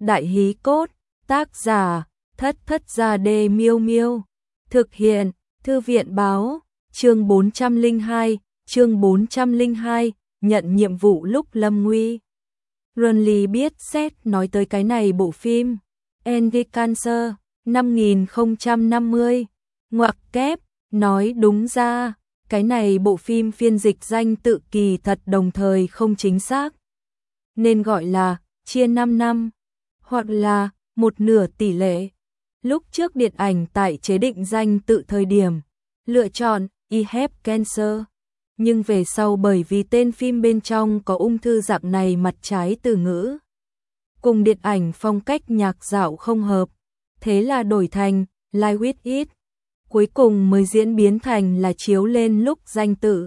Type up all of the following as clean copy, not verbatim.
Đại hí cốt, tác giả, Thất Thất Gia Đê Miêu Miêu. Thực hiện, Thư viện báo, chương 402, nhận nhiệm vụ lúc lâm nguy. Runley biết Seth nói tới cái này bộ phim, Andy Cancer, 5050, ngoặc kép, nói đúng ra, cái này bộ phim phiên dịch danh tự kỳ thật đồng thời không chính xác. Nên gọi là, chia 5 năm, hoặc là, một nửa tỷ lệ. Lúc trước điện ảnh tại chế định danh tự thời điểm, lựa chọn I Have Cancer. Nhưng về sau bởi vì tên phim bên trong có ung thư dạng này mặt trái từ ngữ. Cùng điện ảnh phong cách nhạc dạo không hợp, thế là đổi thành Live With It. Cuối cùng mới diễn biến thành là chiếu lên lúc danh tự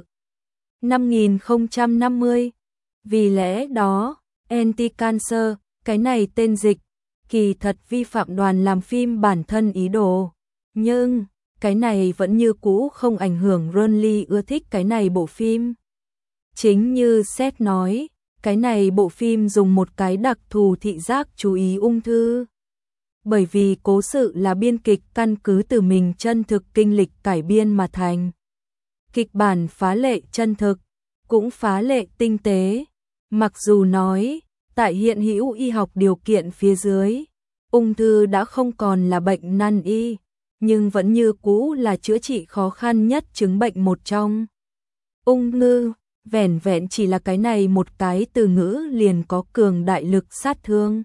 5050. Vì lẽ đó, Anti-Cancer, cái này tên dịch, kỳ thật vi phạm đoàn làm phim bản thân ý đồ. Nhưng, cái này vẫn như cũ không ảnh hưởng Runley ưa thích cái này bộ phim. Chính như Seth nói, cái này bộ phim dùng một cái đặc thù thị giác chú ý ung thư. Bởi vì cố sự là biên kịch căn cứ từ mình chân thực kinh lịch cải biên mà thành. Kịch bản phá lệ chân thực, cũng phá lệ tinh tế. Mặc dù nói, tại hiện hữu y học điều kiện phía dưới, ung thư đã không còn là bệnh nan y, nhưng vẫn như cũ là chữa trị khó khăn nhất chứng bệnh một trong. Ung thư, vẻn vẹn chỉ là cái này một cái từ ngữ liền có cường đại lực sát thương.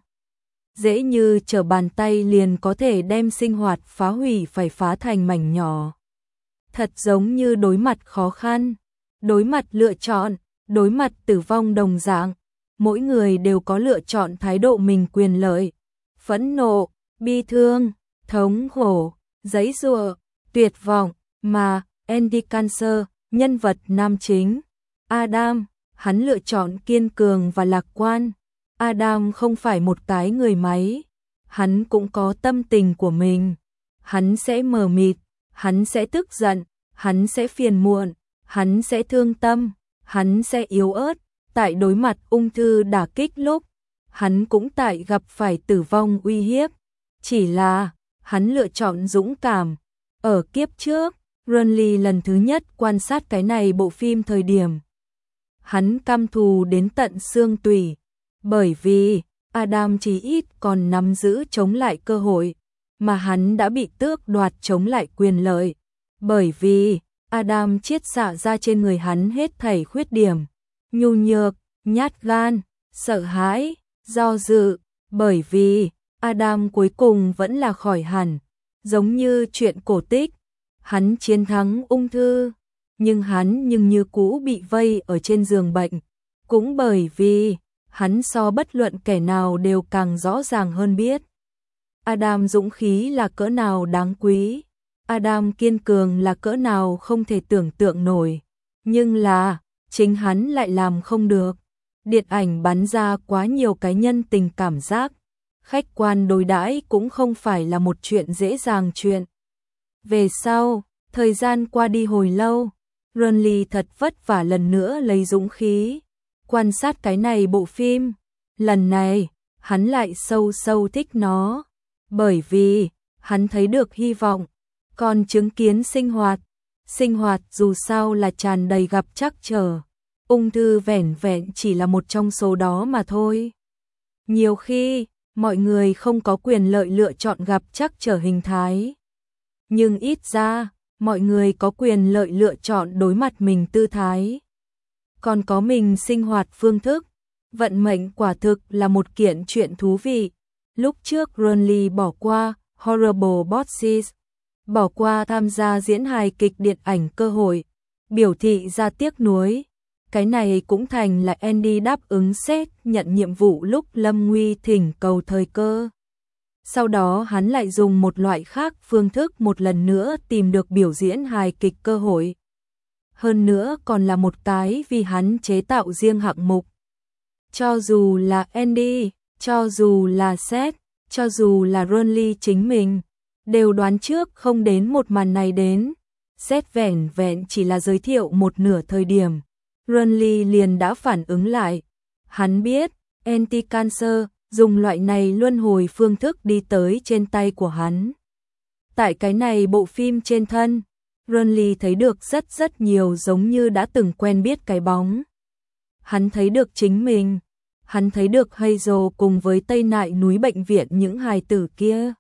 Dễ như trở bàn tay liền có thể đem sinh hoạt phá hủy phải phá thành mảnh nhỏ. Thật giống như đối mặt khó khăn, đối mặt lựa chọn, đối mặt tử vong đồng dạng. Mỗi người đều có lựa chọn thái độ mình quyền lợi, phẫn nộ, bi thương, thống khổ, giãy giụa, tuyệt vọng, mà Andy Cancer, nhân vật nam chính, Adam, hắn lựa chọn kiên cường và lạc quan. Adam không phải một cái người máy, hắn cũng có tâm tình của mình, hắn sẽ mờ mịt, hắn sẽ tức giận, hắn sẽ phiền muộn, hắn sẽ thương tâm, hắn sẽ yếu ớt. Tại đối mặt ung thư đả kích lúc, hắn cũng tại gặp phải tử vong uy hiếp. Chỉ là, hắn lựa chọn dũng cảm. Ở kiếp trước, Runley lần thứ nhất quan sát cái này bộ phim thời điểm. Hắn căm thù đến tận xương tủy, bởi vì Adam chỉ ít còn nắm giữ chống lại cơ hội, mà hắn đã bị tước đoạt chống lại quyền lợi. Bởi vì Adam chiết xạ ra trên người hắn hết thảy khuyết điểm. Nhu nhược, nhát gan, sợ hãi, do dự, bởi vì Adam cuối cùng vẫn là khỏi hẳn, giống như chuyện cổ tích, hắn chiến thắng ung thư, nhưng hắn như cũ bị vây ở trên giường bệnh, cũng bởi vì hắn so bất luận kẻ nào đều càng rõ ràng hơn biết. Adam dũng khí là cỡ nào đáng quý, Adam kiên cường là cỡ nào không thể tưởng tượng nổi, nhưng là chính hắn lại làm không được. Điện ảnh bắn ra quá nhiều cái nhân tình cảm giác, khách quan đối đãi cũng không phải là một chuyện dễ dàng chuyện. Về sau, thời gian qua đi hồi lâu, Runley thật vất vả lần nữa lấy dũng khí, quan sát cái này bộ phim. Lần này, hắn lại sâu sâu thích nó, bởi vì hắn thấy được hy vọng, còn chứng kiến sinh hoạt dù sao là tràn đầy gặp trắc trở. Ung thư vẻn vẹn chỉ là một trong số đó mà thôi. Nhiều khi, mọi người không có quyền lợi lựa chọn gặp trắc trở hình thái. Nhưng ít ra, mọi người có quyền lợi lựa chọn đối mặt mình tư thái. Còn có mình sinh hoạt phương thức. Vận mệnh quả thực là một kiện chuyện thú vị. Lúc trước Runley bỏ qua Horrible Bosses, bỏ qua tham gia diễn hài kịch điện ảnh cơ hội, biểu thị ra tiếc nuối. Cái này cũng thành là Andy đáp ứng Seth nhận nhiệm vụ lúc lâm nguy thỉnh cầu thời cơ. Sau đó hắn lại dùng một loại khác phương thức một lần nữa tìm được biểu diễn hài kịch cơ hội. Hơn nữa còn là một cái vì hắn chế tạo riêng hạng mục. Cho dù là Andy, cho dù là Seth, cho dù là Runley chính mình, đều đoán trước không đến một màn này đến. Seth vẻn vẹn chỉ là giới thiệu một nửa thời điểm. Runley liền đã phản ứng lại. Hắn biết, Anti-Cancer dùng loại này luân hồi phương thức đi tới trên tay của hắn. Tại cái này bộ phim trên thân, Renly thấy được rất nhiều giống như đã từng quen biết cái bóng. Hắn thấy được chính mình, hắn thấy được Hazel cùng với Tây Nại núi bệnh viện những hài tử kia.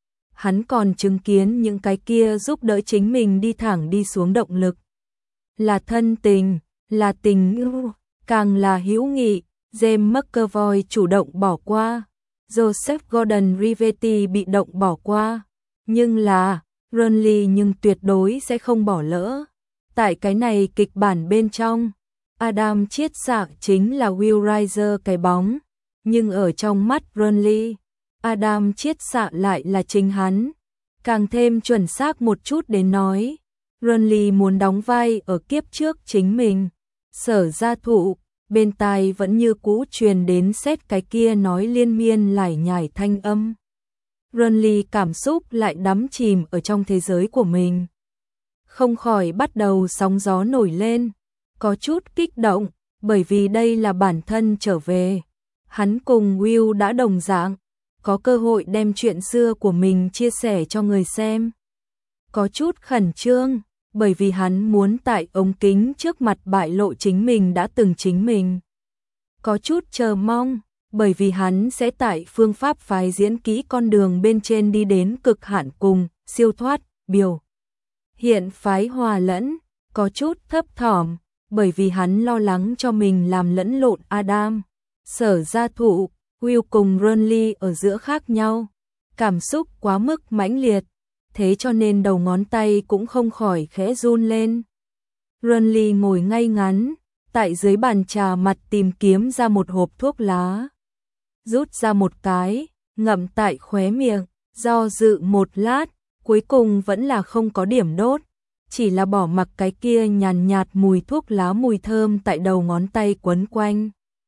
Hắn còn chứng kiến những cái kia giúp đỡ chính mình đi thẳng đi xuống động lực. Là thân tình, là tình yêu, càng là hữu nghị. James McAvoy chủ động bỏ qua, Joseph Gordon-Levitt bị động bỏ qua, nhưng là Renly nhưng tuyệt đối sẽ không bỏ lỡ. Tại cái này kịch bản bên trong, Adam chiết xạ chính là Will Riser cái bóng, nhưng ở trong mắt Renly, Adam chiết xạ lại là chính hắn. Càng thêm chuẩn xác một chút đến nói, Renly muốn đóng vai ở kiếp trước chính mình. Sở Gia Thụ, bên tai vẫn như cũ truyền đến Seth cái kia nói liên miên lải nhải thanh âm. Renly cảm xúc lại đắm chìm ở trong thế giới của mình. Không khỏi bắt đầu sóng gió nổi lên, có chút kích động, bởi vì đây là bản thân trở về. Hắn cùng Will đã đồng dạng, có cơ hội đem chuyện xưa của mình chia sẻ cho người xem. Có chút khẩn trương, bởi vì hắn muốn tại ống kính trước mặt bại lộ chính mình đã từng chính mình. Có chút chờ mong, bởi vì hắn sẽ tại phương pháp phái diễn kỹ con đường bên trên đi đến cực hạn cùng, siêu thoát, biểu. Hiện phái hòa lẫn, có chút thấp thỏm, bởi vì hắn lo lắng cho mình làm lẫn lộn Adam. Sở Gia Thụ, Will cùng Renly ở giữa khác nhau, cảm xúc quá mức mãnh liệt, thế cho nên đầu ngón tay cũng không khỏi khẽ run lên. Renly ngồi ngay ngắn, tại dưới bàn trà mặt tìm kiếm ra một hộp thuốc lá. Rút ra một cái, ngậm tại khóe miệng, do dự một lát, cuối cùng vẫn là không có điểm đốt, chỉ là bỏ mặc cái kia nhàn nhạt mùi thuốc lá mùi thơm tại đầu ngón tay quấn quanh.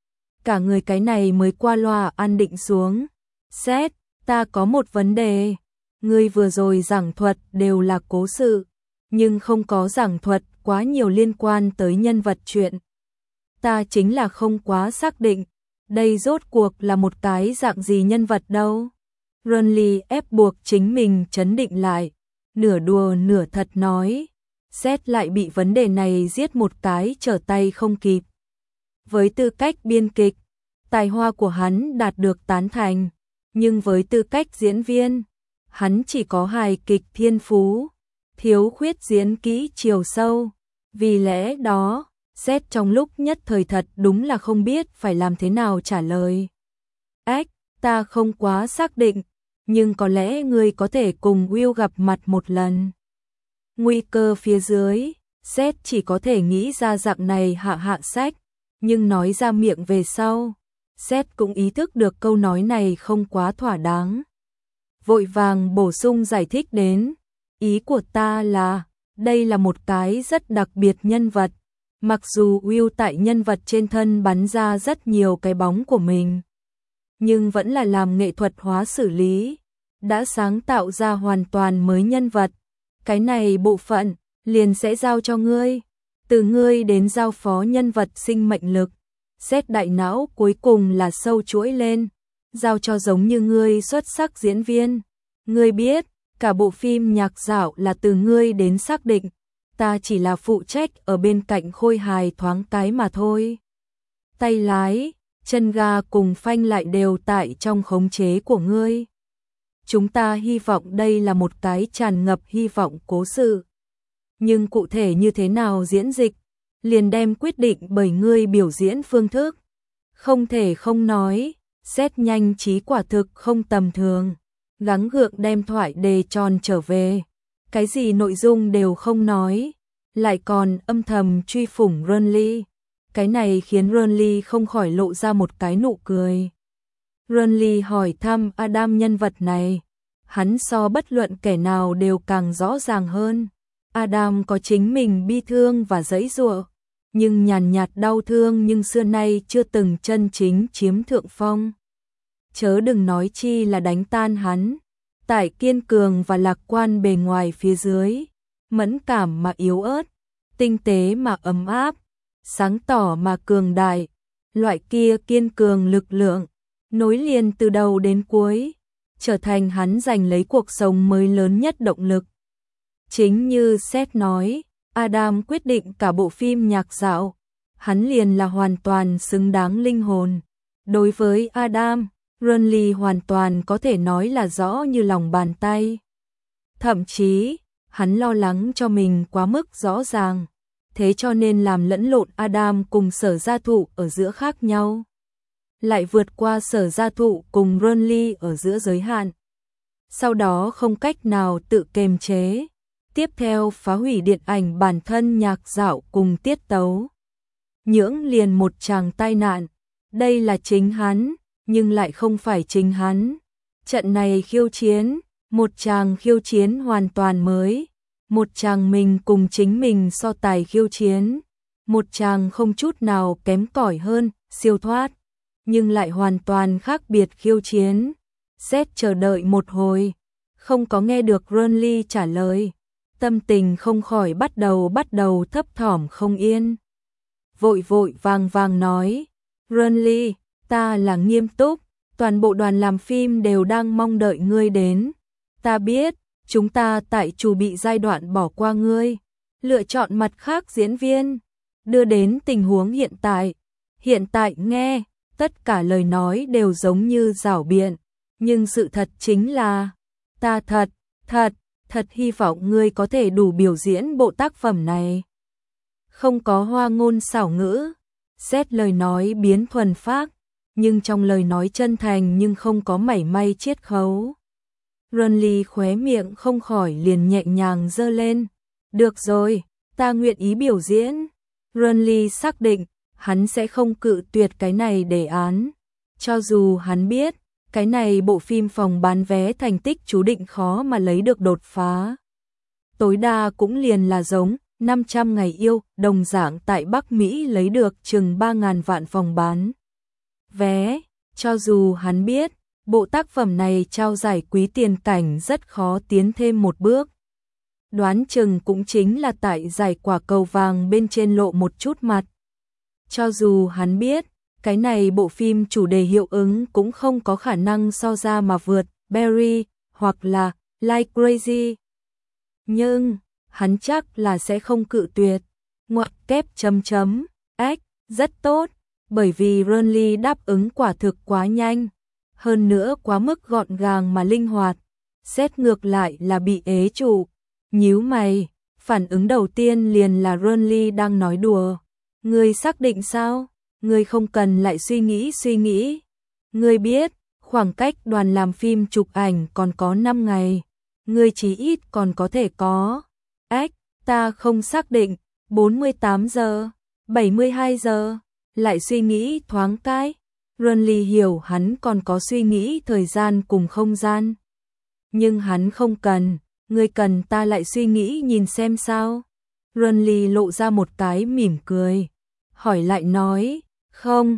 Cả người cái này mới qua loa an định xuống. Seth, ta có một vấn đề. Ngươi vừa rồi giảng thuật đều là cố sự, nhưng không có giảng thuật quá nhiều liên quan tới nhân vật truyện. Ta chính là không quá xác định, đây rốt cuộc là một cái dạng gì nhân vật đâu. Renly ép buộc chính mình trấn định lại, nửa đùa nửa thật nói. Seth lại bị vấn đề này giết một cái trở tay không kịp. Với tư cách biên kịch, tài hoa của hắn đạt được tán thành, nhưng với tư cách diễn viên, hắn chỉ có hài kịch thiên phú, thiếu khuyết diễn kỹ chiều sâu. Vì lẽ đó, Seth trong lúc nhất thời thật đúng là không biết phải làm thế nào trả lời. Ách, ta không quá xác định, nhưng có lẽ ngươi có thể cùng Will gặp mặt một lần. Nguy cơ phía dưới, Seth chỉ có thể nghĩ ra dạng này hạ sách, nhưng nói ra miệng về sau, Seth cũng ý thức được câu nói này không quá thỏa đáng. Vội vàng bổ sung giải thích đến, ý của ta là, đây là một cái rất đặc biệt nhân vật, mặc dù Will tại nhân vật trên thân bắn ra rất nhiều cái bóng của mình, nhưng vẫn là làm nghệ thuật hóa xử lý, đã sáng tạo ra hoàn toàn mới nhân vật. Cái này bộ phận, liền sẽ giao cho ngươi, từ ngươi đến giao phó nhân vật sinh mệnh lực. Xét đại não cuối cùng là sâu chuỗi lên, giao cho giống như ngươi xuất sắc diễn viên. Ngươi biết, cả bộ phim nhạc dạo là từ ngươi đến xác định, ta chỉ là phụ trách ở bên cạnh khôi hài thoáng cái mà thôi. Tay lái, chân ga cùng phanh lại đều tại trong khống chế của ngươi. Chúng ta hy vọng đây là một cái tràn ngập hy vọng cố sự. Nhưng cụ thể như thế nào diễn dịch, liền đem quyết định bởi ngươi biểu diễn phương thức. Không thể không nói, Seth nhanh trí quả thực không tầm thường, gắng gượng đem thoại đề tròn trở về. Cái gì nội dung đều không nói, lại còn âm thầm truy phủng Renly. Cái này khiến Renly không khỏi lộ ra một cái nụ cười. Renly hỏi thăm Adam nhân vật này, hắn so bất luận kẻ nào đều càng rõ ràng hơn. Adam có chính mình bi thương và giãy giụa, nhưng nhàn nhạt đau thương nhưng xưa nay chưa từng chân chính chiếm thượng phong. Chớ đừng nói chi là đánh tan hắn, tại kiên cường và lạc quan bề ngoài phía dưới, mẫn cảm mà yếu ớt, tinh tế mà ấm áp, sáng tỏ mà cường đại, loại kia kiên cường lực lượng, nối liền từ đầu đến cuối, trở thành hắn giành lấy cuộc sống mới lớn nhất động lực. Chính như Seth nói, Adam quyết định cả bộ phim nhạc dạo, hắn liền là hoàn toàn xứng đáng linh hồn. Đối với Adam, Renly hoàn toàn có thể nói là rõ như lòng bàn tay. Thậm chí, hắn lo lắng cho mình quá mức rõ ràng, thế cho nên làm lẫn lộn Adam cùng Sở Gia Thụ ở giữa khác nhau, lại vượt qua Sở Gia Thụ cùng Renly ở giữa giới hạn. Sau đó không cách nào tự kiềm chế, tiếp theo phá hủy điện ảnh bản thân nhạc dạo cùng tiết tấu. Nhưỡng liền một tràng tai nạn, đây là chính hắn, nhưng lại không phải chính hắn. Trận này khiêu chiến, một tràng khiêu chiến hoàn toàn mới, một tràng mình cùng chính mình so tài khiêu chiến, một tràng không chút nào kém cỏi hơn, siêu thoát, nhưng lại hoàn toàn khác biệt khiêu chiến. Seth chờ đợi một hồi, không có nghe được Renly trả lời, tâm tình không khỏi bắt đầu thấp thỏm không yên. Vội vội vàng nói, Renly, ta là nghiêm túc, toàn bộ đoàn làm phim đều đang mong đợi ngươi đến. Ta biết, chúng ta tại chuẩn bị giai đoạn bỏ qua ngươi, lựa chọn mặt khác diễn viên, đưa đến tình huống hiện tại. Hiện tại nghe, tất cả lời nói đều giống như giảo biện, nhưng sự thật chính là, ta thật hy vọng ngươi có thể đủ biểu diễn bộ tác phẩm này. Không có hoa ngôn xảo ngữ, Seth lời nói biến thuần phác, nhưng trong lời nói chân thành nhưng không có mảy may chiết khấu. Renly khóe miệng không khỏi liền nhẹ nhàng giơ lên. Được rồi, ta nguyện ý biểu diễn. Renly xác định, hắn sẽ không cự tuyệt cái này đề án. Cho dù hắn biết, cái này bộ phim phòng bán vé thành tích chú định khó mà lấy được đột phá. Tối đa cũng liền là giống 500 ngày yêu, đồng dạng tại Bắc Mỹ lấy được chừng 3.000 vạn phòng bán vé. Cho dù hắn biết, bộ tác phẩm này trao giải quý tiền cảnh rất khó tiến thêm một bước. Đoán chừng cũng chính là tại giải quả cầu vàng bên trên lộ một chút mặt. Cho dù hắn biết, cái này bộ phim chủ đề hiệu ứng cũng không có khả năng so ra mà vượt Barry hoặc là Like Crazy. Nhưng, hắn chắc là sẽ không cự tuyệt. Ngoặc kép ách, rất tốt, bởi vì Renly đáp ứng quả thực quá nhanh, hơn nữa quá mức gọn gàng mà linh hoạt. Xét ngược lại là bị ế trụ, nhíu mày, phản ứng đầu tiên liền là Renly đang nói đùa. Ngươi xác định sao? Ngươi không cần lại suy nghĩ. Ngươi biết, khoảng cách đoàn làm phim chụp ảnh còn có 5 ngày, ngươi chí ít còn có thể có. Ta không xác định, 48 giờ, 72 giờ, lại suy nghĩ thoáng cái. Renly hiểu hắn còn có suy nghĩ thời gian cùng không gian. Nhưng hắn không cần, ngươi cần ta lại suy nghĩ nhìn xem sao. Renly lộ ra một cái mỉm cười, hỏi lại nói, không.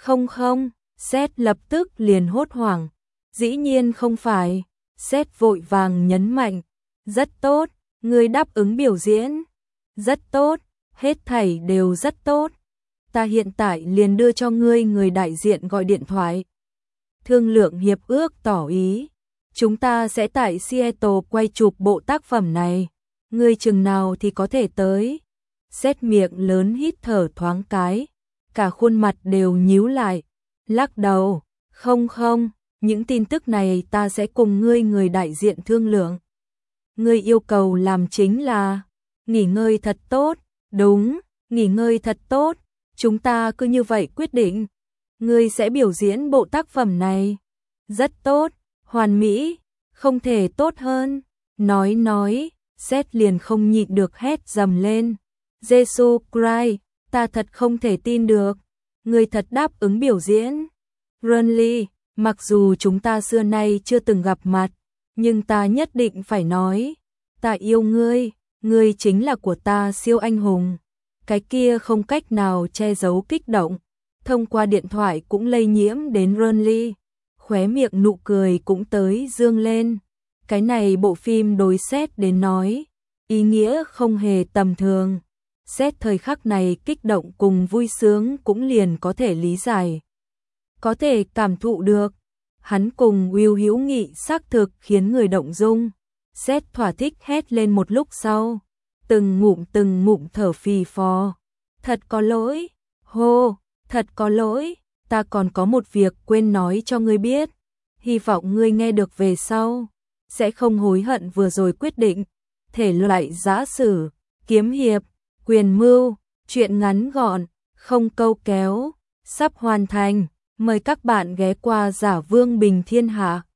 Seth lập tức liền hốt hoảng, dĩ nhiên không phải. Seth vội vàng nhấn mạnh, rất tốt, ngươi đáp ứng biểu diễn. Rất tốt, hết thảy đều rất tốt. Ta hiện tại liền đưa cho ngươi người đại diện gọi điện thoại. Thương lượng hiệp ước tỏ ý. Chúng ta sẽ tại Seattle quay chụp bộ tác phẩm này. Ngươi chừng nào thì có thể tới. Seth miệng lớn hít thở thoáng cái. Cả khuôn mặt đều nhíu lại. Lắc đầu. Không, những tin tức này ta sẽ cùng ngươi người đại diện thương lượng. Ngươi yêu cầu làm chính là nghỉ ngơi thật tốt. Đúng, nghỉ ngơi thật tốt. Chúng ta cứ như vậy quyết định. Ngươi sẽ biểu diễn bộ tác phẩm này. Rất tốt, hoàn mỹ, không thể tốt hơn. Nói, Seth liền không nhịn được hét dầm lên. Jesus Christ, ta thật không thể tin được. Ngươi thật đáp ứng biểu diễn. Renly, mặc dù chúng ta xưa nay chưa từng gặp mặt, nhưng ta nhất định phải nói. Ta yêu ngươi, ngươi chính là của ta siêu anh hùng. Cái kia không cách nào che giấu kích động, thông qua điện thoại cũng lây nhiễm đến Renly, khóe miệng nụ cười cũng tới dương lên. Cái này bộ phim đối Seth đến nói, ý nghĩa không hề tầm thường. Seth thời khắc này kích động cùng vui sướng cũng liền có thể lý giải. có thể cảm thụ được. Hắn cùng Will hữu nghị xác thực khiến người động dung. Seth thỏa thích hét lên một lúc sau, từng ngụm thở phì phò. Thật có lỗi, hô, thật có lỗi, ta còn có một việc quên nói cho ngươi biết. Hy vọng ngươi nghe được về sau, sẽ không hối hận vừa rồi quyết định. Thể loại giã sử, kiếm hiệp, quyền mưu, truyện ngắn gọn, không câu kéo, sắp hoàn thành. Mời các bạn ghé qua Giả Vương Bình Thiên Hạ.